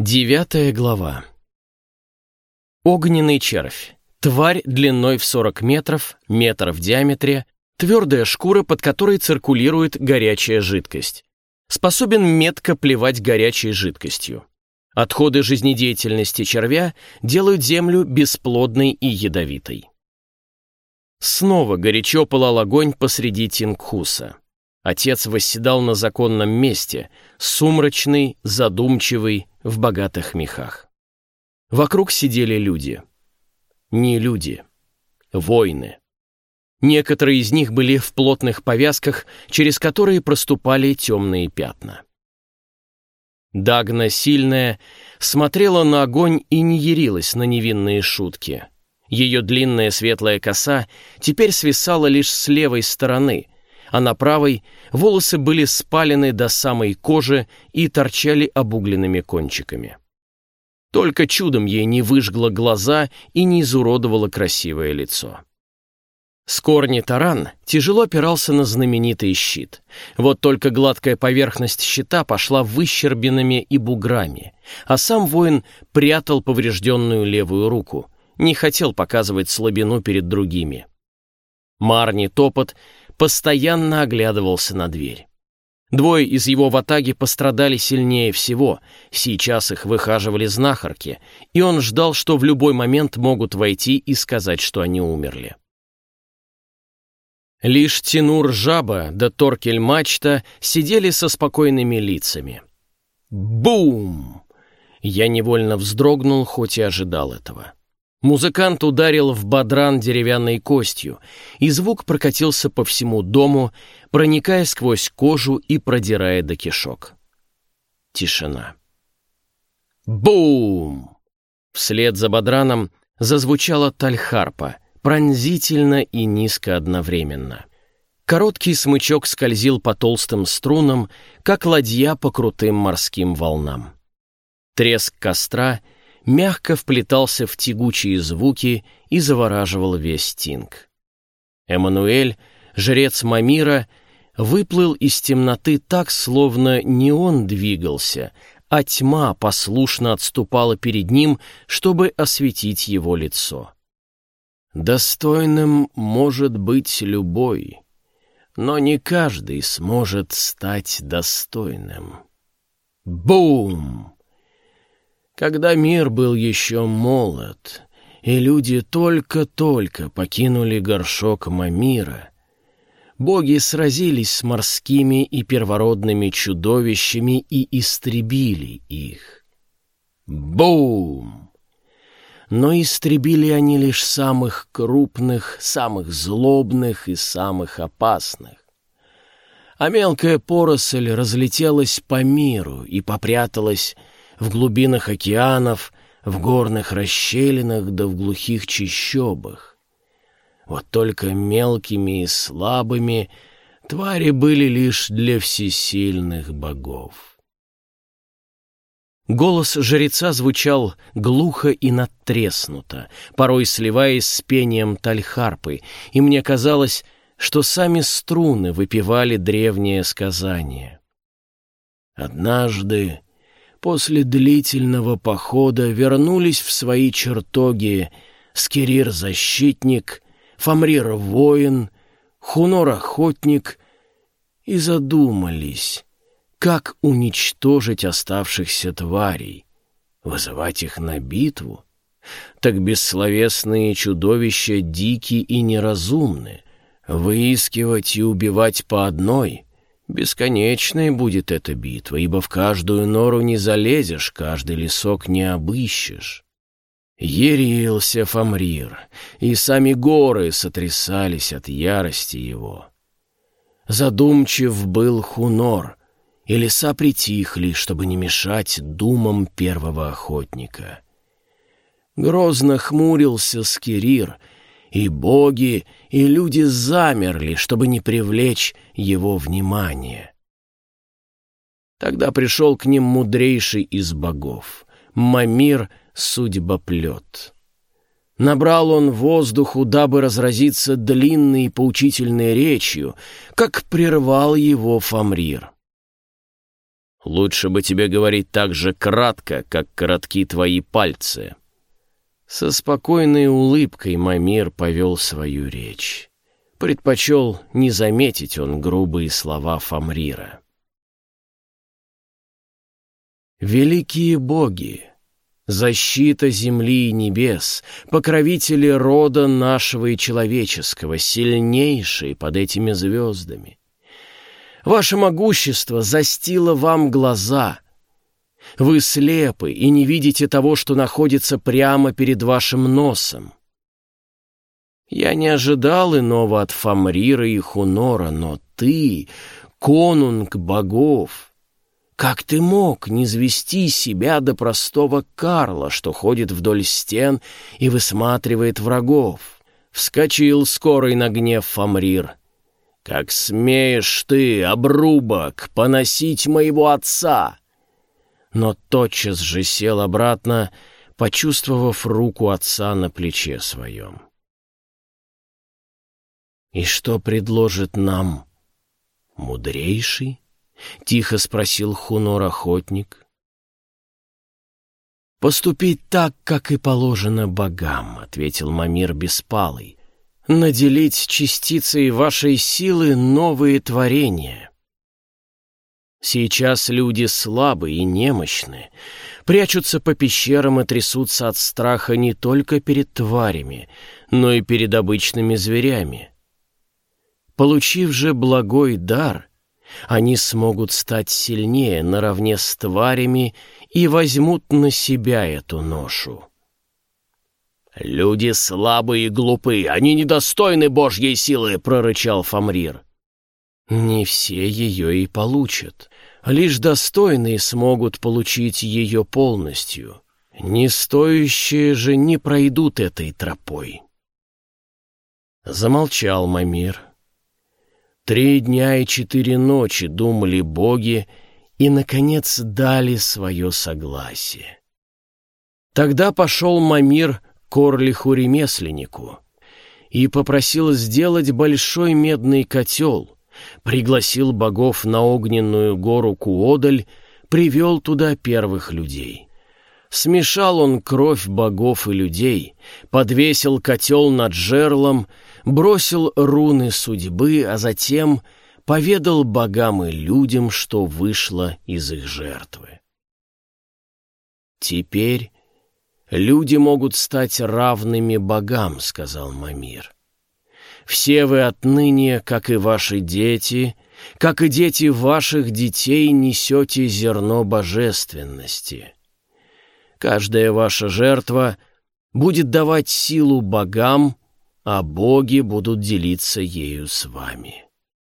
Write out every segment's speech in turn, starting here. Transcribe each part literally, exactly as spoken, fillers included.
Девятая глава. Огненный червь. Тварь длиной в сорок метров, метр в диаметре, твердая шкура, под которой циркулирует горячая жидкость. Способен метко плевать горячей жидкостью. Отходы жизнедеятельности червя делают землю бесплодной и ядовитой. Снова горячо пылал огонь посреди Тингхуса. Отец восседал на законном месте, сумрачный, задумчивый, в богатых мехах. Вокруг сидели люди. Не люди. Воины. Некоторые из них были в плотных повязках, через которые проступали темные пятна. Дагна, сильная, смотрела на огонь и не ярилась на невинные шутки. Ее длинная светлая коса теперь свисала лишь с левой стороны, а на правой волосы были спалены до самой кожи и торчали обугленными кончиками. Только чудом ей не выжгло глаза и не изуродовало красивое лицо. Скорни Таран тяжело опирался на знаменитый щит. Вот только гладкая поверхность щита пошла выщербинами и буграми, а сам воин прятал поврежденную левую руку, не хотел показывать слабину перед другими. Марни Топот постоянно оглядывался на дверь. Двое из его ватаги пострадали сильнее всего, сейчас их выхаживали знахарки, и он ждал, что в любой момент могут войти и сказать, что они умерли. Лишь Тинур Жаба да Торкель Мачта сидели со спокойными лицами. Бум! Я невольно вздрогнул, хоть и ожидал этого. Музыкант ударил в бадран деревянной костью, и звук прокатился по всему дому, проникая сквозь кожу и продирая до кишок. Тишина. Бум! Вслед за бадраном зазвучала тальхарпа, пронзительно и низко одновременно. Короткий смычок скользил по толстым струнам, как ладья по крутым морским волнам. Треск костра мягко вплетался в тягучие звуки и завораживал весь Тинг. Эммануэль, жрец Мамира, выплыл из темноты так, словно не он двигался, а тьма послушно отступала перед ним, чтобы осветить его лицо. Достойным может быть любой, но не каждый сможет стать достойным. Бум! Когда мир был еще молод, и люди только-только покинули горшок Мамира, боги сразились с морскими и первородными чудовищами и истребили их. Бум! Но истребили они лишь самых крупных, самых злобных и самых опасных. А мелкая поросль разлетелась по миру и попряталась в глубинах океанов, в горных расщелинах да в глухих чащобах. Вот только мелкими и слабыми твари были лишь для всесильных богов. Голос жреца звучал глухо и надтреснуто, порой сливаясь с пением тальхарпы, и мне казалось, что сами струны выпевали древнее сказание. Однажды, после длительного похода, вернулись в свои чертоги Скирир-защитник, Фамрир-воин, Хунор-охотник и задумались, как уничтожить оставшихся тварей, вызывать их на битву. Так бессловесные чудовища дики и неразумны. Выискивать и убивать по одной — бесконечной будет эта битва, ибо в каждую нору не залезешь, каждый лесок не обыщешь. Ярился Фамрир, и сами горы сотрясались от ярости его. Задумчив был Хунор, и леса притихли, чтобы не мешать думам первого охотника. Грозно хмурился Скирир, и боги, и люди замерли, чтобы не привлечь его внимание. Тогда пришел к ним мудрейший из богов, Мамир Судьбоплет. Набрал он воздуху, дабы разразиться длинной и поучительной речью, как прервал его Фамрир. Лучше бы тебе говорить так же кратко, как коротки твои пальцы». Со спокойной улыбкой Мамир повел свою речь. Предпочел не заметить он грубые слова Фамрира. «Великие боги, защита земли и небес, покровители рода нашего и человеческого, сильнейшие под этими звездами. Ваше могущество застило вам глаза. Вы слепы и не видите того, что находится прямо перед вашим носом. Я не ожидал иного от Фамрира и Хунора, но ты, конунг богов, как ты мог низвести себя до простого Карла, что ходит вдоль стен и высматривает врагов?» Вскочил скорый на гнев Фамрир. «Как смеешь ты, обрубок, поносить моего отца!» Но тотчас же сел обратно, почувствовав руку отца на плече своем. «И что предложит нам мудрейший?» — тихо спросил Хунор-охотник. «Поступить так, как и положено богам», — ответил Мамир Беспалый. «Наделить частицей вашей силы новые творения. Сейчас люди слабы и немощны, прячутся по пещерам и трясутся от страха не только перед тварями, но и перед обычными зверями. Получив же благой дар, они смогут стать сильнее наравне с тварями и возьмут на себя эту ношу». «Люди слабые и глупы, они недостойны Божьей силы», — прорычал Фамрир. «Не все ее и получат. Лишь достойные смогут получить ее полностью. Не стоящие же не пройдут этой тропой». Замолчал Мамир. Три дня и четыре ночи думали боги и, наконец, дали свое согласие. Тогда пошел Мамир к Орлиху-ремесленнику и попросил сделать большой медный котел, пригласил богов на огненную гору Куодаль, привел туда первых людей. Смешал он кровь богов и людей, подвесил котел над жерлом, бросил руны судьбы, а затем поведал богам и людям, что вышло из их жертвы. «Теперь люди могут стать равными богам», — сказал Мамир. «Все вы отныне, как и ваши дети, как и дети ваших детей, несете зерно божественности. Каждая ваша жертва будет давать силу богам, а боги будут делиться ею с вами».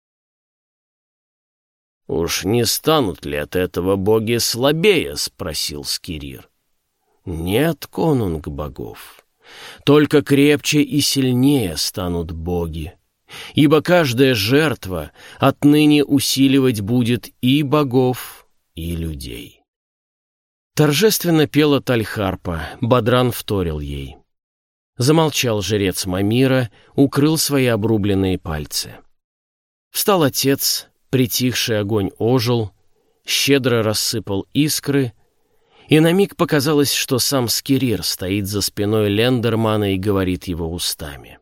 «Уж не станут ли от этого боги слабее?» — спросил Скирир. «Нет, конунг богов, только крепче и сильнее станут боги, ибо каждая жертва отныне усиливать будет и богов, и людей». Торжественно пела Тальхарпа, Бодран вторил ей. Замолчал жрец Мамира, укрыл свои обрубленные пальцы. Встал отец, притихший огонь ожил, щедро рассыпал искры, и на миг показалось, что сам Скирир стоит за спиной Лендермана и говорит его устами.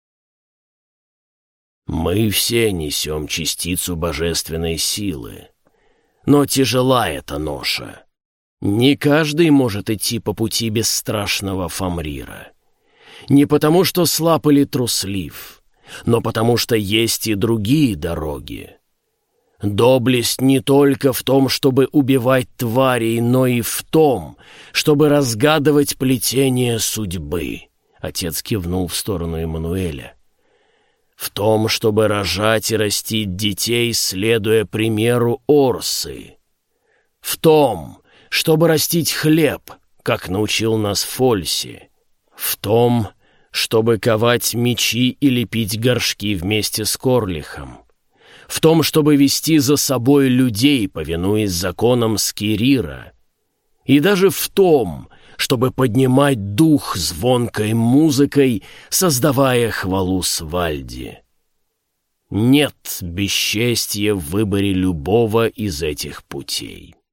«Мы все несем частицу божественной силы, но тяжела эта ноша. Не каждый может идти по пути бесстрашного Фамрира. Не потому, что слаб или труслив, но потому, что есть и другие дороги. Доблесть не только в том, чтобы убивать тварей, но и в том, чтобы разгадывать плетение судьбы». Отец кивнул в сторону Эммануэля. «В том, чтобы рожать и растить детей, следуя примеру Орсы. В том, чтобы растить хлеб, как научил нас Фольси. В том, чтобы ковать мечи и лепить горшки вместе с Корлихом. В том, чтобы вести за собой людей, повинуясь законам Скирира. И даже в том, чтобы поднимать дух звонкой музыкой, создавая хвалу Свальди. Нет бесчестия в выборе любого из этих путей».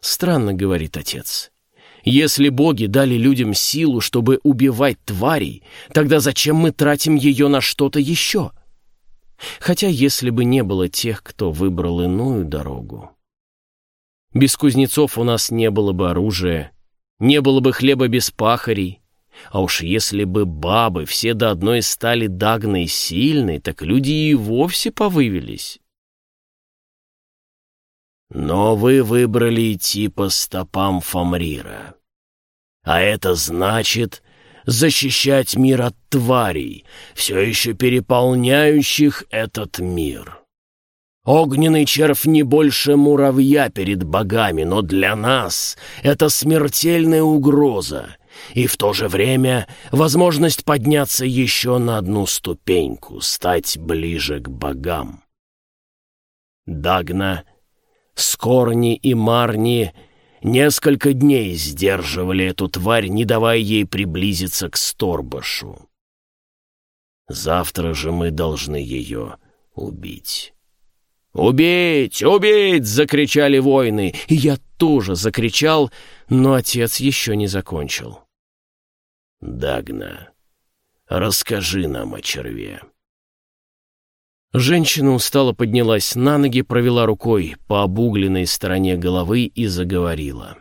Странно, говорит отец. Если боги дали людям силу, чтобы убивать тварей, тогда зачем мы тратим ее на что-то еще? Хотя если бы не было тех, кто выбрал иную дорогу. Без кузнецов у нас не было бы оружия, не было бы хлеба без пахарей. А уж если бы бабы все до одной стали Дагной сильной, так люди и вовсе повывелись. Но вы выбрали идти по стопам Фамрира. А это значит защищать мир от тварей, все еще переполняющих этот мир. Огненный червь не больше муравья перед богами, но для нас это смертельная угроза, и в то же время возможность подняться еще на одну ступеньку, стать ближе к богам. Дагна, Скорни и Марни несколько дней сдерживали эту тварь, не давая ей приблизиться к Сторбашу. Завтра же мы должны ее убить. «Убить! Убить!» — закричали воины, и я тоже закричал, но отец еще не закончил. «Дагна, расскажи нам о черве». Женщина устало поднялась на ноги, провела рукой по обугленной стороне головы и заговорила.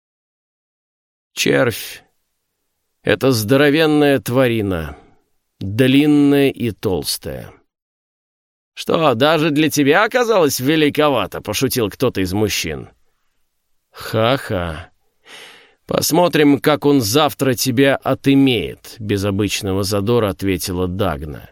«Червь — это здоровенная тварина, длинная и толстая». «Что, даже для тебя оказалось великовато?» — пошутил кто-то из мужчин. «Ха-ха. Посмотрим, как он завтра тебя отымеет», — без обычного задора ответила Дагна.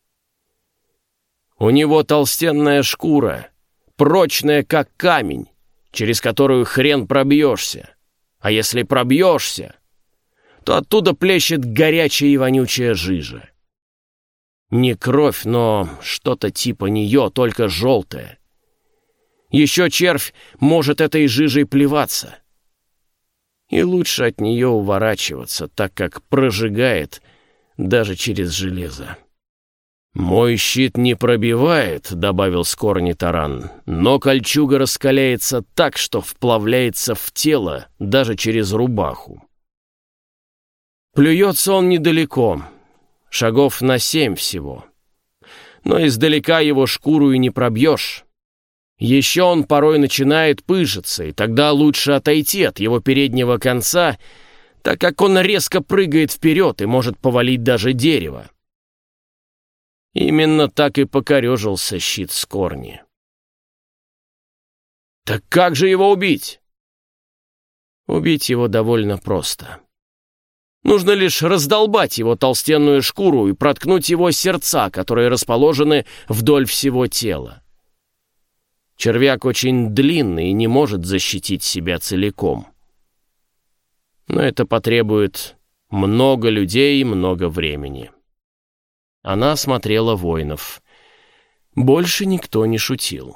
«У него толстенная шкура, прочная, как камень, через которую хрен пробьешься. А если пробьешься, то оттуда плещет горячая и вонючая жижа. Не кровь, но что-то типа нее, только желтое. Еще червь может этой жижей плеваться. И лучше от нее уворачиваться, так как прожигает даже через железо». «Мой щит не пробивает», — добавил Скорни Таран, «но кольчуга раскаляется так, что вплавляется в тело даже через рубаху». Плюется он недалеко, шагов на семь всего. Но издалека его шкуру и не пробьешь. Еще он порой начинает пыжиться, и тогда лучше отойти от его переднего конца, так как он резко прыгает вперед и может повалить даже дерево. Именно так и покорежился щит Скорни. «Так как же его убить?» Убить его довольно просто. Нужно лишь раздолбать его толстенную шкуру и проткнуть его сердца, которые расположены вдоль всего тела. Червяк очень длинный и не может защитить себя целиком. Но это потребует много людей и много времени. Она осмотрела воинов. Больше никто не шутил.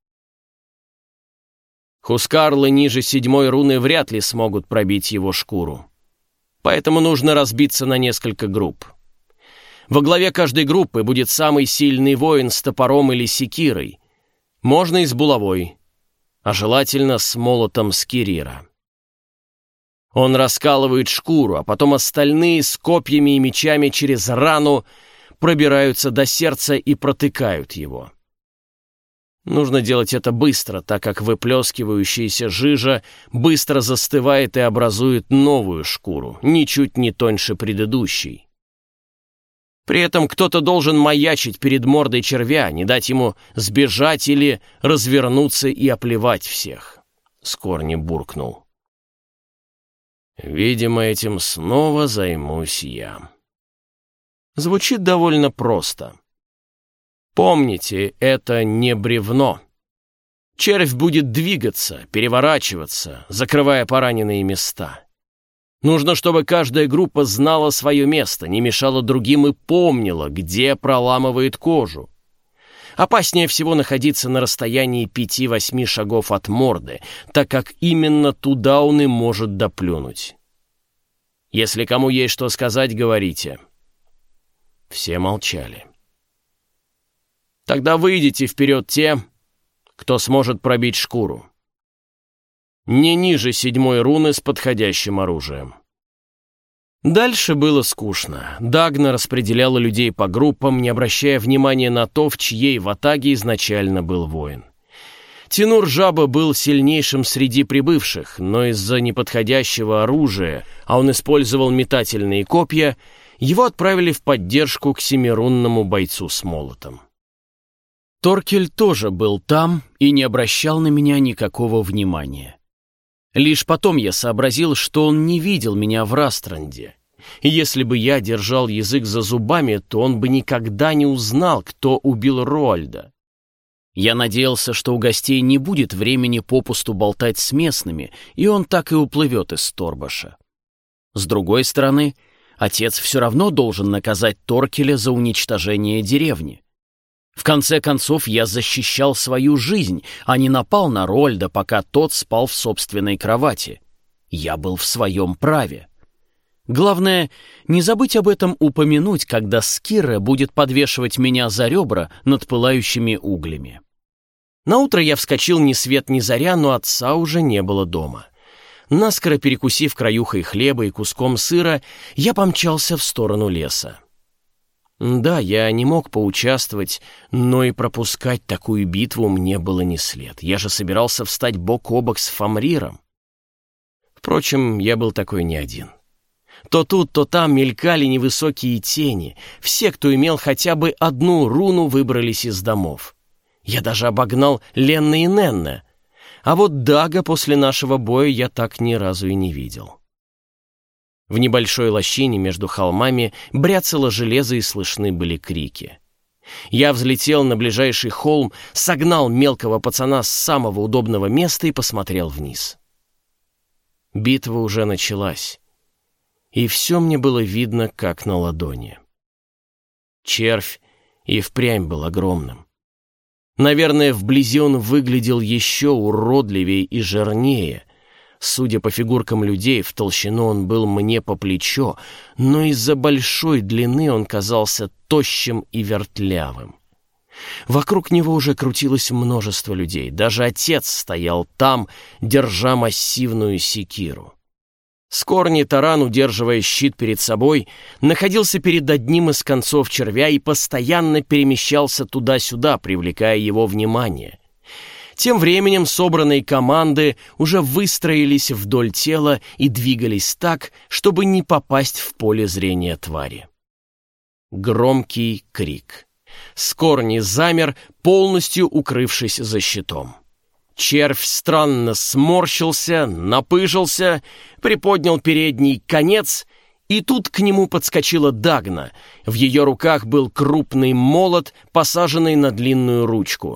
Хускарлы ниже седьмой руны вряд ли смогут пробить его шкуру. Поэтому нужно разбиться на несколько групп. Во главе каждой группы будет самый сильный воин с топором или секирой. Можно и с булавой, а желательно с молотом Скирира. Он раскалывает шкуру, а потом остальные с копьями и мечами через рану пробираются до сердца и протыкают его. Нужно делать это быстро, так как выплескивающаяся жижа быстро застывает и образует новую шкуру, ничуть не тоньше предыдущей. При этом кто-то должен маячить перед мордой червя, не дать ему сбежать или развернуться и оплевать всех. Скорни буркнул. «Видимо, этим снова займусь я». Звучит довольно просто. Помните, это не бревно. Червь будет двигаться, переворачиваться, закрывая пораненные места. Нужно, чтобы каждая группа знала свое место, не мешала другим и помнила, где проламывает кожу. Опаснее всего находиться на расстоянии пяти-восьми шагов от морды, так как именно туда он и может доплюнуть. Если кому есть что сказать, говорите. Все молчали. Тогда выйдите вперед те, кто сможет пробить шкуру. не ниже седьмой руны с подходящим оружием. Дальше было скучно. Дагна распределяла людей по группам, не обращая внимания на то, в чьей ватаге изначально был воин. Тинур Жаба был сильнейшим среди прибывших, но из-за неподходящего оружия, а он использовал метательные копья, его отправили в поддержку к семирунному бойцу с молотом. Торкель тоже был там и не обращал на меня никакого внимания. Лишь потом я сообразил, что он не видел меня в Растранде. И если бы я держал язык за зубами, то он бы никогда не узнал, кто убил Роальда. Я надеялся, что у гостей не будет времени попусту болтать с местными, и он так и уплывет из Торбаша. С другой стороны, отец все равно должен наказать Торкеля за уничтожение деревни. В конце концов, я защищал свою жизнь, а не напал на Роальда, пока тот спал в собственной кровати. Я был в своем праве. Главное, не забыть об этом упомянуть, когда Скирра будет подвешивать меня за ребра над пылающими углями. Наутро я вскочил ни свет ни заря, но отца уже не было дома. Наскоро перекусив краюхой хлеба и куском сыра, я помчался в сторону леса. Да, я не мог поучаствовать, но и пропускать такую битву мне было не след. Я же собирался встать бок о бок с Фамриром. Впрочем, я был такой не один. То тут, то там мелькали невысокие тени. Все, кто имел хотя бы одну руну, выбрались из домов. Я даже обогнал Ленна и Ненна. А вот Дага после нашего боя я так ни разу и не видел. В небольшой лощине между холмами бряцало железо и слышны были крики. Я взлетел на ближайший холм, согнал мелкого пацана с самого удобного места и посмотрел вниз. Битва уже началась, и все мне было видно, как на ладони. Червь и впрямь был огромным. Наверное, вблизи он выглядел еще уродливее и жирнее. Судя по фигуркам людей, в толщину он был мне по плечо, но из-за большой длины он казался тощим и вертлявым. Вокруг него уже крутилось множество людей. Даже отец стоял там, держа массивную секиру. Скорни Таран, удерживая щит перед собой, находился перед одним из концов червя и постоянно перемещался туда-сюда, привлекая его внимание. Тем временем собранные команды уже выстроились вдоль тела и двигались так, чтобы не попасть в поле зрения твари. Громкий крик. Скорни замер, полностью укрывшись за щитом. Червь странно сморщился, напыжился, приподнял передний конец, и тут к нему подскочила Дагна. В ее руках был крупный молот, посаженный на длинную ручку.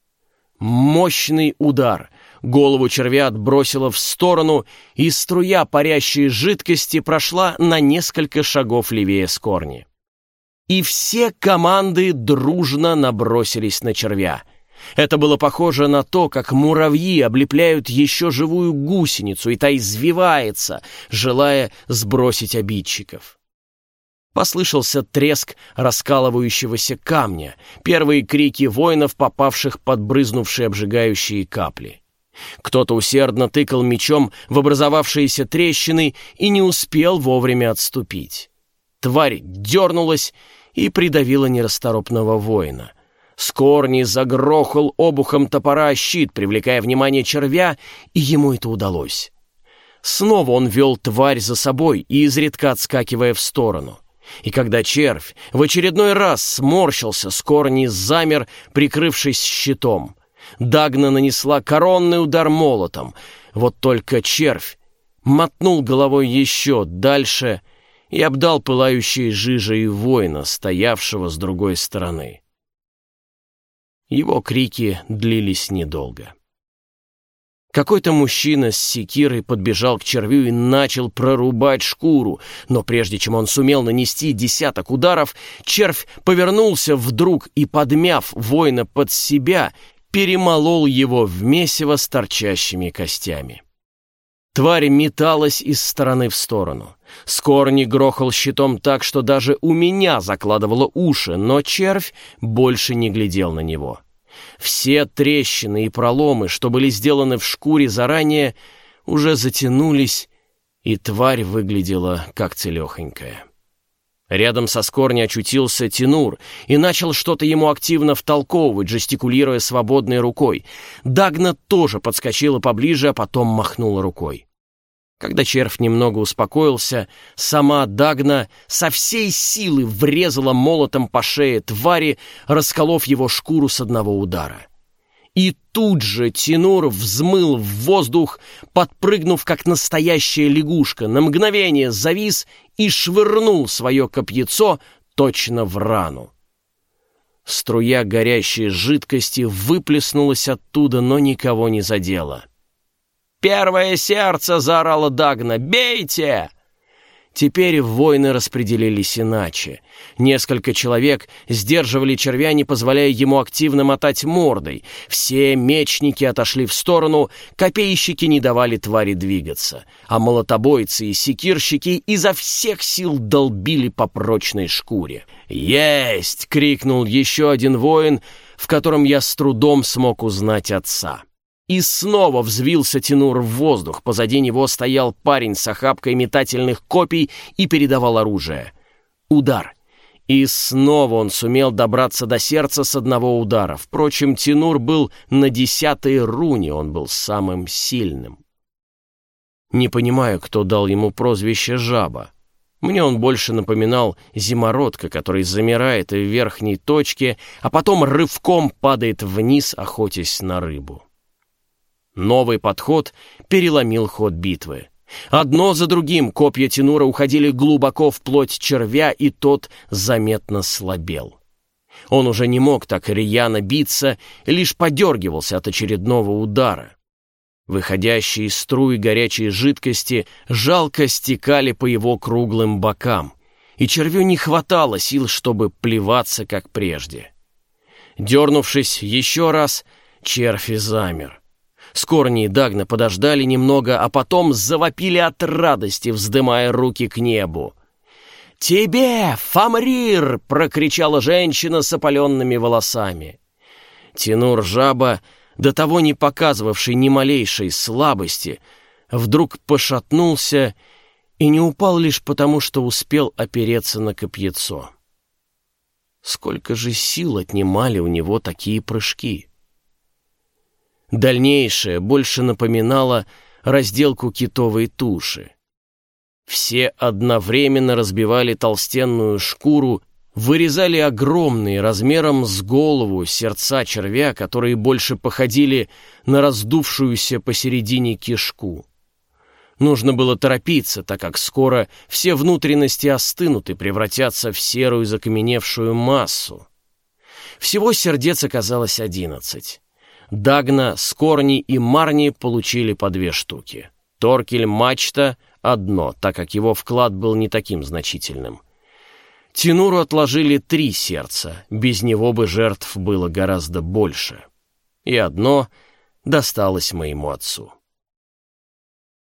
Мощный удар. Голову червя отбросило в сторону, и струя парящей жидкости прошла на несколько шагов левее Скорни. И все команды дружно набросились на червя. Это было похоже на то, как муравьи облепляют еще живую гусеницу, и та извивается, желая сбросить обидчиков. Послышался треск раскалывающегося камня, первые крики воинов, попавших под брызнувшие обжигающие капли. Кто-то усердно тыкал мечом в образовавшиеся трещины и не успел вовремя отступить. Тварь дернулась и придавила нерасторопного воина. Скорни загрохал обухом топора о щит, привлекая внимание червя, и ему это удалось. Снова он вел тварь за собой, изредка отскакивая в сторону. И когда червь в очередной раз сморщился, Скорни замер, прикрывшись щитом. Дагна нанесла коронный удар молотом. Вот только червь мотнул головой еще дальше и обдал пылающей жижей воина, стоявшего с другой стороны. Его крики длились недолго. Какой-то мужчина с секирой подбежал к червю и начал прорубать шкуру, но прежде чем он сумел нанести десяток ударов, червь повернулся вдруг и, подмяв воина под себя, перемолол его в месиво с торчащими костями. Тварь металась из стороны в сторону. Скорни грохал щитом так, что даже у меня закладывало уши, но червь больше не глядел на него. Все трещины и проломы, что были сделаны в шкуре заранее, уже затянулись, и тварь выглядела как целехонькая. Рядом со Скорни очутился Тинур и начал что-то ему активно втолковывать, жестикулируя свободной рукой. Дагна тоже подскочила поближе, а потом махнула рукой. Когда червь немного успокоился, сама Дагна со всей силы врезала молотом по шее твари, расколов его шкуру с одного удара. И тут же Тинур взмыл в воздух, подпрыгнув, как настоящая лягушка, на мгновение завис и швырнул свое копьецо точно в рану. Струя горящей жидкости выплеснулась оттуда, но никого не задела. «Первое сердце!» — заорала Дагна. «Бейте!» Теперь воины распределились иначе. Несколько человек сдерживали червя, не позволяя ему активно мотать мордой. Все мечники отошли в сторону, копейщики не давали твари двигаться, а молотобойцы и секирщики изо всех сил долбили по прочной шкуре. «Есть!» — крикнул еще один воин, в котором я с трудом смог узнать отца. И снова взвился Тинур в воздух. Позади него стоял парень с охапкой метательных копий и передавал оружие. Удар. И снова он сумел добраться до сердца с одного удара. Впрочем, Тинур был на десятой руне, он был самым сильным. Не понимаю, кто дал ему прозвище «Жаба». Мне он больше напоминал зимородка, который замирает в верхней точке, а потом рывком падает вниз, охотясь на рыбу. Новый подход переломил ход битвы. Одно за другим копья Тинура уходили глубоко в плоть червя, и тот заметно слабел. Он уже не мог так рьяно биться, лишь подергивался от очередного удара. Выходящие из струй горячей жидкости жалко стекали по его круглым бокам, и червю не хватало сил, чтобы плеваться, как прежде. Дернувшись еще раз, червь и замер. Скорни и Дагна подождали немного, а потом завопили от радости, вздымая руки к небу. «Тебе, Фамрир!» — прокричала женщина с опаленными волосами. Тинур-жаба, до того не показывавший ни малейшей слабости, вдруг пошатнулся и не упал лишь потому, что успел опереться на копьецо. Сколько же сил отнимали у него такие прыжки! Дальнейшее больше напоминало разделку китовой туши. Все одновременно разбивали толстенную шкуру, вырезали огромные размером с голову сердца червя, которые больше походили на раздувшуюся посередине кишку. Нужно было торопиться, так как скоро все внутренности остынут и превратятся в серую закаменевшую массу. Всего сердец оказалось одиннадцать. Дагна, Скорни и Марни получили по две штуки. Торкель Мачта — одно, так как его вклад был не таким значительным. Тинуру отложили три сердца, без него бы жертв было гораздо больше. И одно досталось моему отцу.